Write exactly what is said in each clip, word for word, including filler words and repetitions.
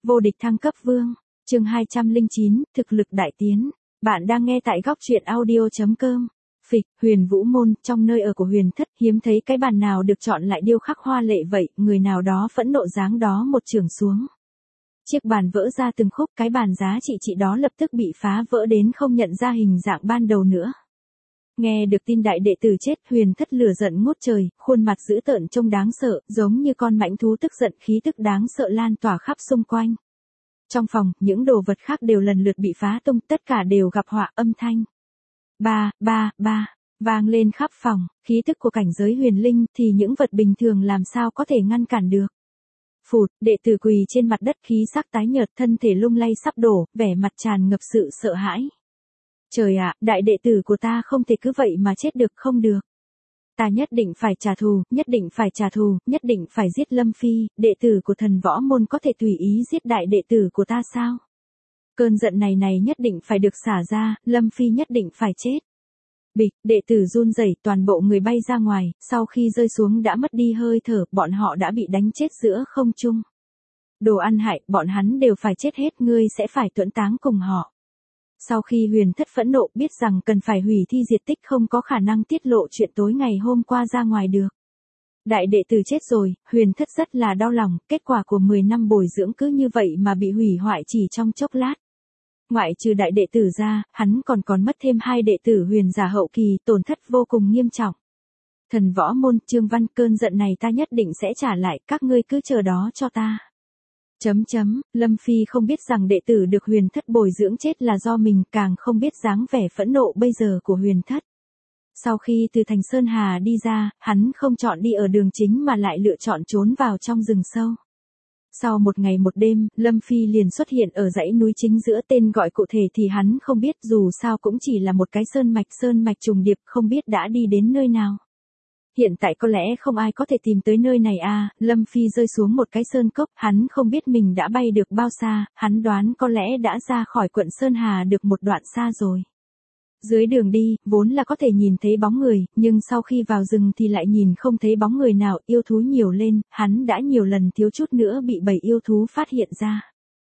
Vô địch thăng cấp vương, chương hai trăm lẻ chín, thực lực đại tiến. Bạn đang nghe tại góc truyện audio.com. Phịch, Huyền Vũ Môn, trong nơi ở của Huyền Thất, hiếm thấy cái bàn nào được chọn lại điêu khắc hoa lệ vậy, người nào đó phẫn nộ giáng đó một chưởng xuống. Chiếc bàn vỡ ra từng khúc, cái bàn giá trị trị đó lập tức bị phá vỡ đến không nhận ra hình dạng ban đầu nữa. Nghe được tin đại đệ tử chết, Huyền Thất lửa giận ngút trời, khuôn mặt dữ tợn trông đáng sợ, giống như con mãnh thú tức giận, khí tức đáng sợ lan tỏa khắp xung quanh. Trong phòng, những đồ vật khác đều lần lượt bị phá tung, tất cả đều gặp họa, âm thanh ba, ba, ba, vang lên khắp phòng, khí tức của cảnh giới huyền linh thì những vật bình thường làm sao có thể ngăn cản được. Phụt, đệ tử quỳ trên mặt đất, khí sắc tái nhợt, thân thể lung lay sắp đổ, vẻ mặt tràn ngập sự sợ hãi. Trời ạ, đại đệ tử của ta không thể cứ vậy mà chết được, không được. Ta nhất định phải trả thù, nhất định phải trả thù, nhất định phải giết Lâm Phi, đệ tử của thần võ môn có thể tùy ý giết đại đệ tử của ta sao? Cơn giận này này nhất định phải được xả ra, Lâm Phi nhất định phải chết. Bịch, đệ tử run rẩy, toàn bộ người bay ra ngoài, sau khi rơi xuống đã mất đi hơi thở, bọn họ đã bị đánh chết giữa không trung. Đồ ăn hại, bọn hắn đều phải chết hết, ngươi sẽ phải tuẫn táng cùng họ. Sau khi Huyền Thất phẫn nộ, biết rằng cần phải hủy thi diệt tích, không có khả năng tiết lộ chuyện tối ngày hôm qua ra ngoài được. Đại đệ tử chết rồi, Huyền Thất rất là đau lòng, kết quả của mười năm bồi dưỡng cứ như vậy mà bị hủy hoại chỉ trong chốc lát. Ngoại trừ đại đệ tử ra, hắn còn còn mất thêm hai đệ tử huyền giả hậu kỳ, tổn thất vô cùng nghiêm trọng. Thần võ môn, Trương Văn, cơn giận này ta nhất định sẽ trả lại, các ngươi cứ chờ đó cho ta. Chấm chấm, Lâm Phi không biết rằng đệ tử được Huyền Thất bồi dưỡng chết là do mình, càng không biết dáng vẻ phẫn nộ bây giờ của Huyền Thất. Sau khi từ thành Sơn Hà đi ra, hắn không chọn đi ở đường chính mà lại lựa chọn trốn vào trong rừng sâu. Sau một ngày một đêm, Lâm Phi liền xuất hiện ở dãy núi chính giữa, tên gọi cụ thể thì hắn không biết, dù sao cũng chỉ là một cái sơn mạch sơn mạch trùng điệp, không biết đã đi đến nơi nào. Hiện tại có lẽ không ai có thể tìm tới nơi này à, Lâm Phi rơi xuống một cái sơn cốc, hắn không biết mình đã bay được bao xa, hắn đoán có lẽ đã ra khỏi quận Sơn Hà được một đoạn xa rồi. Dưới đường đi, vốn là có thể nhìn thấy bóng người, nhưng sau khi vào rừng thì lại nhìn không thấy bóng người nào, yêu thú nhiều lên, hắn đã nhiều lần thiếu chút nữa bị bầy yêu thú phát hiện ra.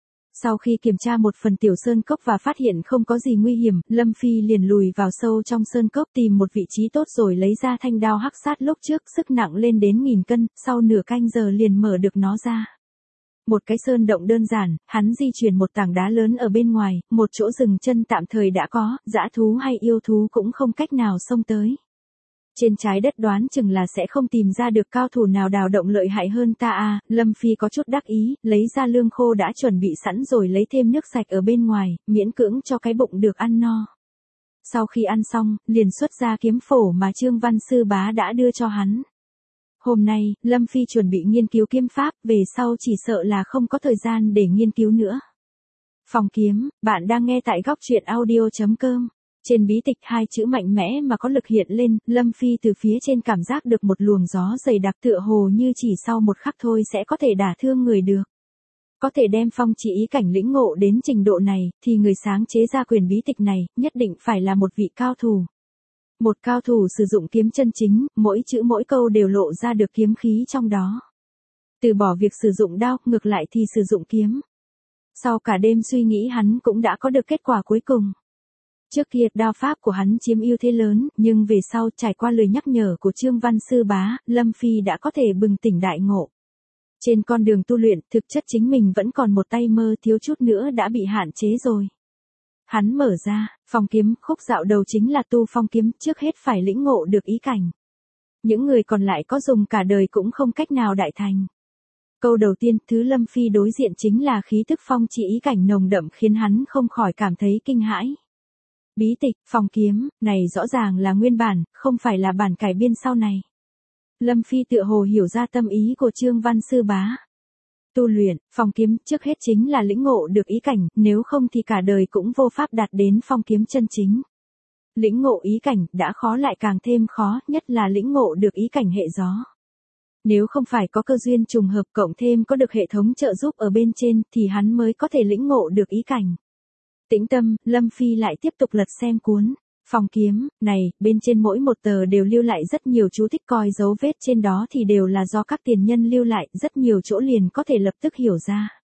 Sau khi kiểm tra một phần tiểu sơn cốc và phát hiện không có gì nguy hiểm, Lâm Phi liền lùi vào sâu trong sơn cốc tìm một vị trí tốt rồi lấy ra thanh đao hắc sát lúc trước sức nặng lên đến nghìn cân, sau nửa canh giờ liền mở được nó ra. Một cái sơn động đơn giản, hắn di chuyển một tảng đá lớn ở bên ngoài, một chỗ dừng chân tạm thời đã có, dã thú hay yêu thú cũng không cách nào xông tới. Trên trái đất đoán chừng là sẽ không tìm ra được cao thủ nào đào động lợi hại hơn ta à, Lâm Phi có chút đắc ý, lấy ra lương khô đã chuẩn bị sẵn rồi lấy thêm nước sạch ở bên ngoài, miễn cưỡng cho cái bụng được ăn no. Sau khi ăn xong, liền xuất ra kiếm phổ mà Trương Văn Sư Bá đã đưa cho hắn. Hôm nay, Lâm Phi chuẩn bị nghiên cứu kiếm pháp, về sau chỉ sợ là không có thời gian để nghiên cứu nữa. Phòng kiếm, bạn đang nghe tại góc truyện audio.com. Trên bí tịch hai chữ mạnh mẽ mà có lực hiện lên, Lâm Phi từ phía trên cảm giác được một luồng gió dày đặc tựa hồ như chỉ sau một khắc thôi sẽ có thể đả thương người được. Có thể đem phong chỉ ý cảnh lĩnh ngộ đến trình độ này, thì người sáng chế ra quyền bí tịch này, nhất định phải là một vị cao thủ. Một cao thủ sử dụng kiếm chân chính, mỗi chữ mỗi câu đều lộ ra được kiếm khí trong đó. Từ bỏ việc sử dụng đao, ngược lại thì sử dụng kiếm. Sau cả đêm suy nghĩ hắn cũng đã có được kết quả cuối cùng. Trước kia đao pháp của hắn chiếm ưu thế lớn, nhưng về sau trải qua lời nhắc nhở của Trương Văn Sư Bá, Lâm Phi đã có thể bừng tỉnh đại ngộ. Trên con đường tu luyện, thực chất chính mình vẫn còn một tay mơ, thiếu chút nữa đã bị hạn chế rồi. Hắn mở ra, phong kiếm, khúc dạo đầu chính là tu phong kiếm, trước hết phải lĩnh ngộ được ý cảnh. Những người còn lại có dùng cả đời cũng không cách nào đại thành. Câu đầu tiên, thứ Lâm Phi đối diện chính là khí tức phong chỉ ý cảnh nồng đậm khiến hắn không khỏi cảm thấy kinh hãi. Bí tịch, phong kiếm, này rõ ràng là nguyên bản, không phải là bản cải biên sau này. Lâm Phi tựa hồ hiểu ra tâm ý của Trương Văn Sư Bá. Tu luyện, phong kiếm, trước hết chính là lĩnh ngộ được ý cảnh, nếu không thì cả đời cũng vô pháp đạt đến phong kiếm chân chính. Lĩnh ngộ ý cảnh, đã khó lại càng thêm khó, nhất là lĩnh ngộ được ý cảnh hệ gió. Nếu không phải có cơ duyên trùng hợp cộng thêm có được hệ thống trợ giúp ở bên trên, thì hắn mới có thể lĩnh ngộ được ý cảnh. Tĩnh tâm, Lâm Phi lại tiếp tục lật xem cuốn. Phong kiếm, này, bên trên mỗi một tờ đều lưu lại rất nhiều chú thích, coi dấu vết trên đó thì đều là do các tiền nhân lưu lại, rất nhiều chỗ liền có thể lập tức hiểu ra.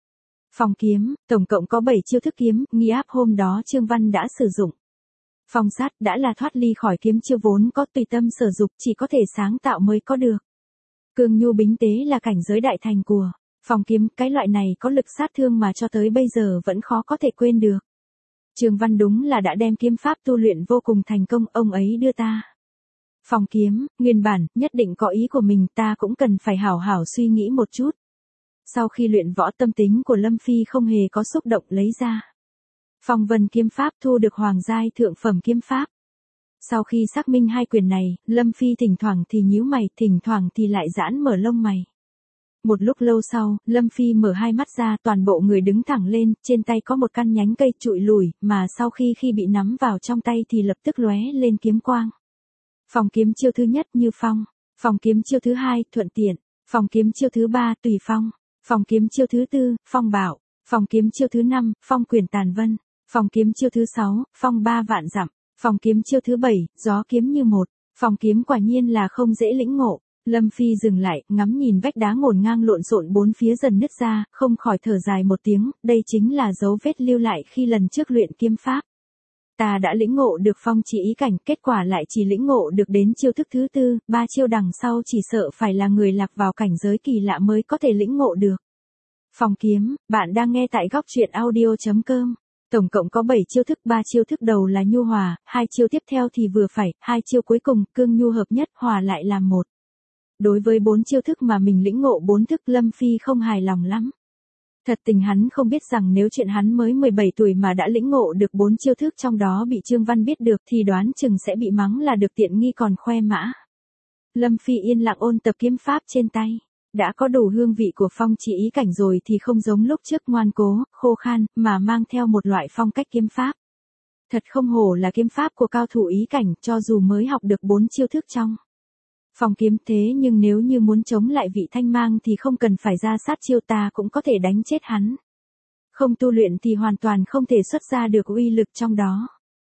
Phong kiếm, tổng cộng có bảy chiêu thức kiếm, nghi áp hôm đó Trương Văn đã sử dụng. Phong sát đã là thoát ly khỏi kiếm chiêu vốn có tùy tâm sở dục chỉ có thể sáng tạo mới có được. Cương nhu bính tế là cảnh giới đại thành của phong kiếm, cái loại này có lực sát thương mà cho tới bây giờ vẫn khó có thể quên được. Trương Văn đúng là đã đem kiếm pháp tu luyện vô cùng thành công, ông ấy đưa ta. Phong kiếm, nguyên bản, nhất định có ý của mình, ta cũng cần phải hảo hảo suy nghĩ một chút. Sau khi luyện võ tâm tính của Lâm Phi không hề có xúc động lấy ra. Phong vân kiếm pháp thu được hoàng giai thượng phẩm kiếm pháp. Sau khi xác minh hai quyền này, Lâm Phi thỉnh thoảng thì nhíu mày, thỉnh thoảng thì lại giãn mở lông mày. Một lúc lâu sau, Lâm Phi mở hai mắt ra, toàn bộ người đứng thẳng lên, trên tay có một căn nhánh cây trụi lùi, mà sau khi khi bị nắm vào trong tay thì lập tức lóe lên kiếm quang. Phong kiếm chiêu thứ nhất Như Phong, phong kiếm chiêu thứ hai Thuận Tiện, phong kiếm chiêu thứ ba Tùy Phong, phong kiếm chiêu thứ tư Phong Bảo, phong kiếm chiêu thứ năm Phong Quyền Tàn Vân, phong kiếm chiêu thứ sáu Phong Ba Vạn Dặm, phong kiếm chiêu thứ bảy Gió Kiếm Như Một. Phong kiếm quả nhiên là không dễ lĩnh ngộ. Lâm Phi dừng lại, ngắm nhìn vách đá ngổn ngang lộn xộn bốn phía dần nứt ra, không khỏi thở dài một tiếng, đây chính là dấu vết lưu lại khi lần trước luyện kiếm pháp. Ta đã lĩnh ngộ được phong chỉ ý cảnh, kết quả lại chỉ lĩnh ngộ được đến chiêu thức thứ tư, ba chiêu đằng sau chỉ sợ phải là người lạc vào cảnh giới kỳ lạ mới có thể lĩnh ngộ được. Phong kiếm, bạn đang nghe tại góc truyện audio chấm com. Tổng cộng có bảy chiêu thức, ba chiêu thức đầu là nhu hòa, hai chiêu tiếp theo thì vừa phải, hai chiêu cuối cùng cương nhu hợp nhất, hòa lại làm một. Đối với bốn chiêu thức mà mình lĩnh ngộ bốn thức, Lâm Phi không hài lòng lắm. Thật tình hắn không biết rằng nếu chuyện hắn mới mười bảy tuổi mà đã lĩnh ngộ được bốn chiêu thức trong đó bị Trương Văn biết được thì đoán chừng sẽ bị mắng là được tiện nghi còn khoe mã. Lâm Phi yên lặng ôn tập kiếm pháp trên tay. Đã có đủ hương vị của phong chỉ ý cảnh rồi thì không giống lúc trước ngoan cố, khô khan, mà mang theo một loại phong cách kiếm pháp. Thật không hổ là kiếm pháp của cao thủ ý cảnh, cho dù mới học được bốn chiêu thức trong phong kiếm, thế nhưng nếu như muốn chống lại vị thanh mang thì không cần phải ra sát chiêu, ta cũng có thể đánh chết hắn. Không tu luyện thì hoàn toàn không thể xuất ra được uy lực trong đó.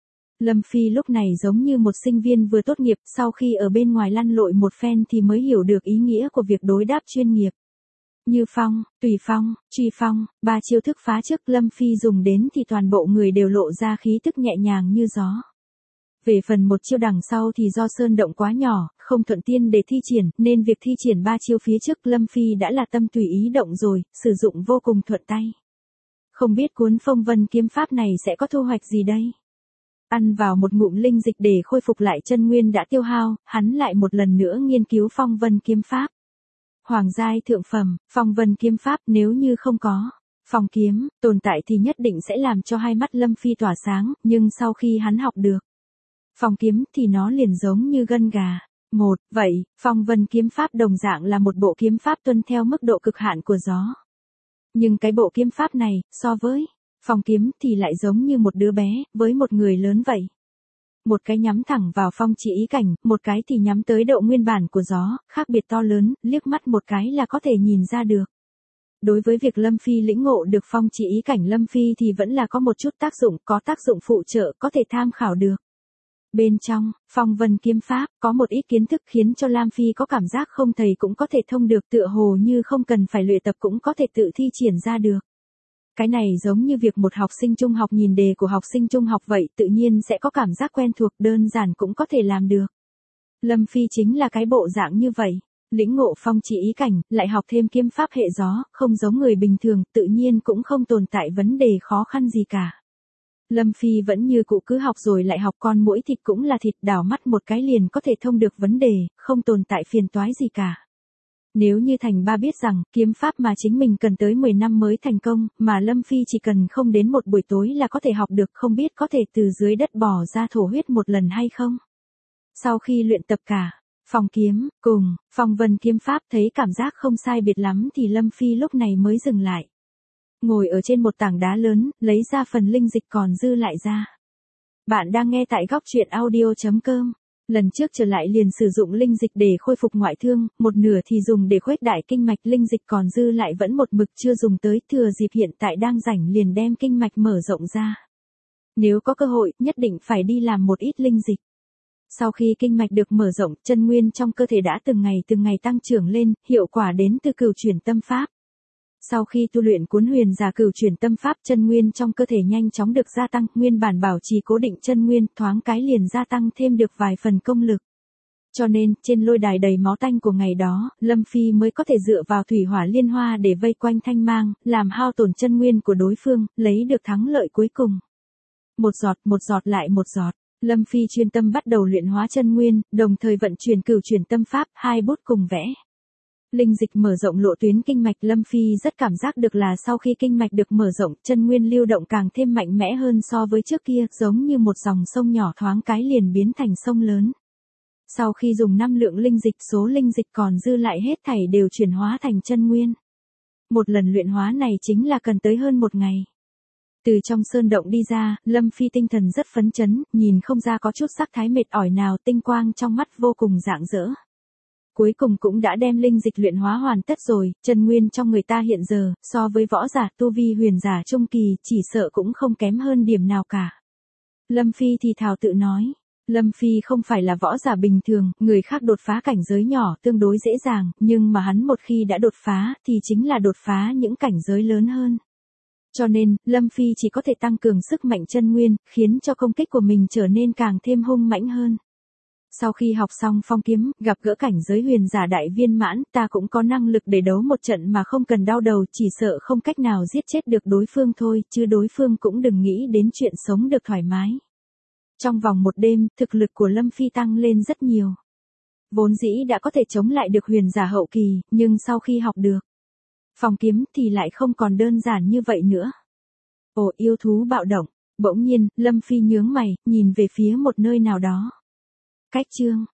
Lâm Phi lúc này giống như một sinh viên vừa tốt nghiệp, sau khi ở bên ngoài lăn lội một phen thì mới hiểu được ý nghĩa của việc đối đáp chuyên nghiệp. Như Phong, Tùy Phong, Truy Phong, ba chiêu thức phá trước Lâm Phi dùng đến thì toàn bộ người đều lộ ra khí tức nhẹ nhàng như gió. Về phần một chiêu đằng sau thì do sơn động quá nhỏ, không thuận tiện để thi triển, nên việc thi triển ba chiêu phía trước Lâm Phi đã là tâm tùy ý động rồi, sử dụng vô cùng thuận tay. Không biết cuốn phong vân kiếm pháp này sẽ có thu hoạch gì đây? Ăn vào một ngụm linh dịch để khôi phục lại chân nguyên đã tiêu hao, hắn lại một lần nữa nghiên cứu phong vân kiếm pháp. Hoàng giai thượng phẩm, phong vân kiếm pháp nếu như không có phong kiếm tồn tại thì nhất định sẽ làm cho hai mắt Lâm Phi tỏa sáng, nhưng sau khi hắn học được phong kiếm thì nó liền giống như gân gà. Một, vậy, phong vân kiếm pháp đồng dạng là một bộ kiếm pháp tuân theo mức độ cực hạn của gió. Nhưng cái bộ kiếm pháp này, so với phong kiếm thì lại giống như một đứa bé, với một người lớn vậy. Một cái nhắm thẳng vào phong chỉ ý cảnh, một cái thì nhắm tới độ nguyên bản của gió, khác biệt to lớn, liếc mắt một cái là có thể nhìn ra được. Đối với việc Lâm Phi lĩnh ngộ được phong chỉ ý cảnh Lâm Phi thì vẫn là có một chút tác dụng, có tác dụng phụ trợ, có thể tham khảo được. Bên trong, phong vân kiếm pháp, có một ít kiến thức khiến cho Lam Phi có cảm giác không thầy cũng có thể thông được, tựa hồ như không cần phải luyện tập cũng có thể tự thi triển ra được. Cái này giống như việc một học sinh trung học nhìn đề của học sinh trung học vậy, tự nhiên sẽ có cảm giác quen thuộc, đơn giản cũng có thể làm được. Lâm Phi chính là cái bộ dạng như vậy, lĩnh ngộ phong chỉ ý cảnh, lại học thêm kiếm pháp hệ gió, không giống người bình thường, tự nhiên cũng không tồn tại vấn đề khó khăn gì cả. Lâm Phi vẫn như cũ cứ học rồi lại học, con muỗi thịt cũng là thịt, đảo mắt một cái liền có thể thông được vấn đề, không tồn tại phiền toái gì cả. Nếu như Thành Ba biết rằng, kiếm pháp mà chính mình cần tới mười năm mới thành công, mà Lâm Phi chỉ cần không đến một buổi tối là có thể học được, không biết có thể từ dưới đất bò ra thổ huyết một lần hay không? Sau khi luyện tập cả phong kiếm, cùng phong vân kiếm pháp thấy cảm giác không sai biệt lắm thì Lâm Phi lúc này mới dừng lại. Ngồi ở trên một tảng đá lớn, lấy ra phần linh dịch còn dư lại ra. Bạn đang nghe tại góc truyện audio chấm com. Lần trước trở lại liền sử dụng linh dịch để khôi phục ngoại thương, một nửa thì dùng để khuếch đại kinh mạch, linh dịch còn dư lại vẫn một mực chưa dùng tới, thừa dịp hiện tại đang rảnh liền đem kinh mạch mở rộng ra. Nếu có cơ hội, nhất định phải đi làm một ít linh dịch. Sau khi kinh mạch được mở rộng, chân nguyên trong cơ thể đã từng ngày từng ngày tăng trưởng lên, hiệu quả đến từ cửu chuyển tâm pháp. Sau khi tu luyện cuốn huyền giả cửu chuyển tâm pháp, chân nguyên trong cơ thể nhanh chóng được gia tăng, nguyên bản bảo trì cố định chân nguyên thoáng cái liền gia tăng thêm được vài phần công lực. Cho nên, trên lôi đài đầy máu tanh của ngày đó, Lâm Phi mới có thể dựa vào thủy hỏa liên hoa để vây quanh Thanh Mang, làm hao tổn chân nguyên của đối phương, lấy được thắng lợi cuối cùng. Một giọt, một giọt lại một giọt, Lâm Phi chuyên tâm bắt đầu luyện hóa chân nguyên, đồng thời vận chuyển cửu chuyển tâm pháp, hai bút cùng vẽ. Linh dịch mở rộng lộ tuyến kinh mạch, Lâm Phi rất cảm giác được là sau khi kinh mạch được mở rộng, chân nguyên lưu động càng thêm mạnh mẽ hơn so với trước kia, giống như một dòng sông nhỏ thoáng cái liền biến thành sông lớn. Sau khi dùng năm lượng linh dịch, số linh dịch còn dư lại hết thảy đều chuyển hóa thành chân nguyên. Một lần luyện hóa này chính là cần tới hơn một ngày. Từ trong sơn động đi ra, Lâm Phi tinh thần rất phấn chấn, nhìn không ra có chút sắc thái mệt ỏi nào, tinh quang trong mắt vô cùng rạng rỡ. Cuối cùng cũng đã đem linh dịch luyện hóa hoàn tất rồi, chân nguyên trong người ta hiện giờ, so với võ giả tu vi huyền giả trung kỳ, chỉ sợ cũng không kém hơn điểm nào cả. Lâm Phi thì thào tự nói. Lâm Phi không phải là võ giả bình thường, người khác đột phá cảnh giới nhỏ tương đối dễ dàng, nhưng mà hắn một khi đã đột phá thì chính là đột phá những cảnh giới lớn hơn. Cho nên, Lâm Phi chỉ có thể tăng cường sức mạnh chân nguyên, khiến cho công kích của mình trở nên càng thêm hung mãnh hơn. Sau khi học xong phong kiếm, gặp gỡ cảnh giới huyền giả đại viên mãn, ta cũng có năng lực để đấu một trận mà không cần đau đầu, chỉ sợ không cách nào giết chết được đối phương thôi, chứ đối phương cũng đừng nghĩ đến chuyện sống được thoải mái. Trong vòng một đêm, thực lực của Lâm Phi tăng lên rất nhiều. Vốn dĩ đã có thể chống lại được huyền giả hậu kỳ, nhưng sau khi học được phong kiếm thì lại không còn đơn giản như vậy nữa. Ồ, yêu thú bạo động, bỗng nhiên, Lâm Phi nhướng mày, nhìn về phía một nơi nào đó. Cách chương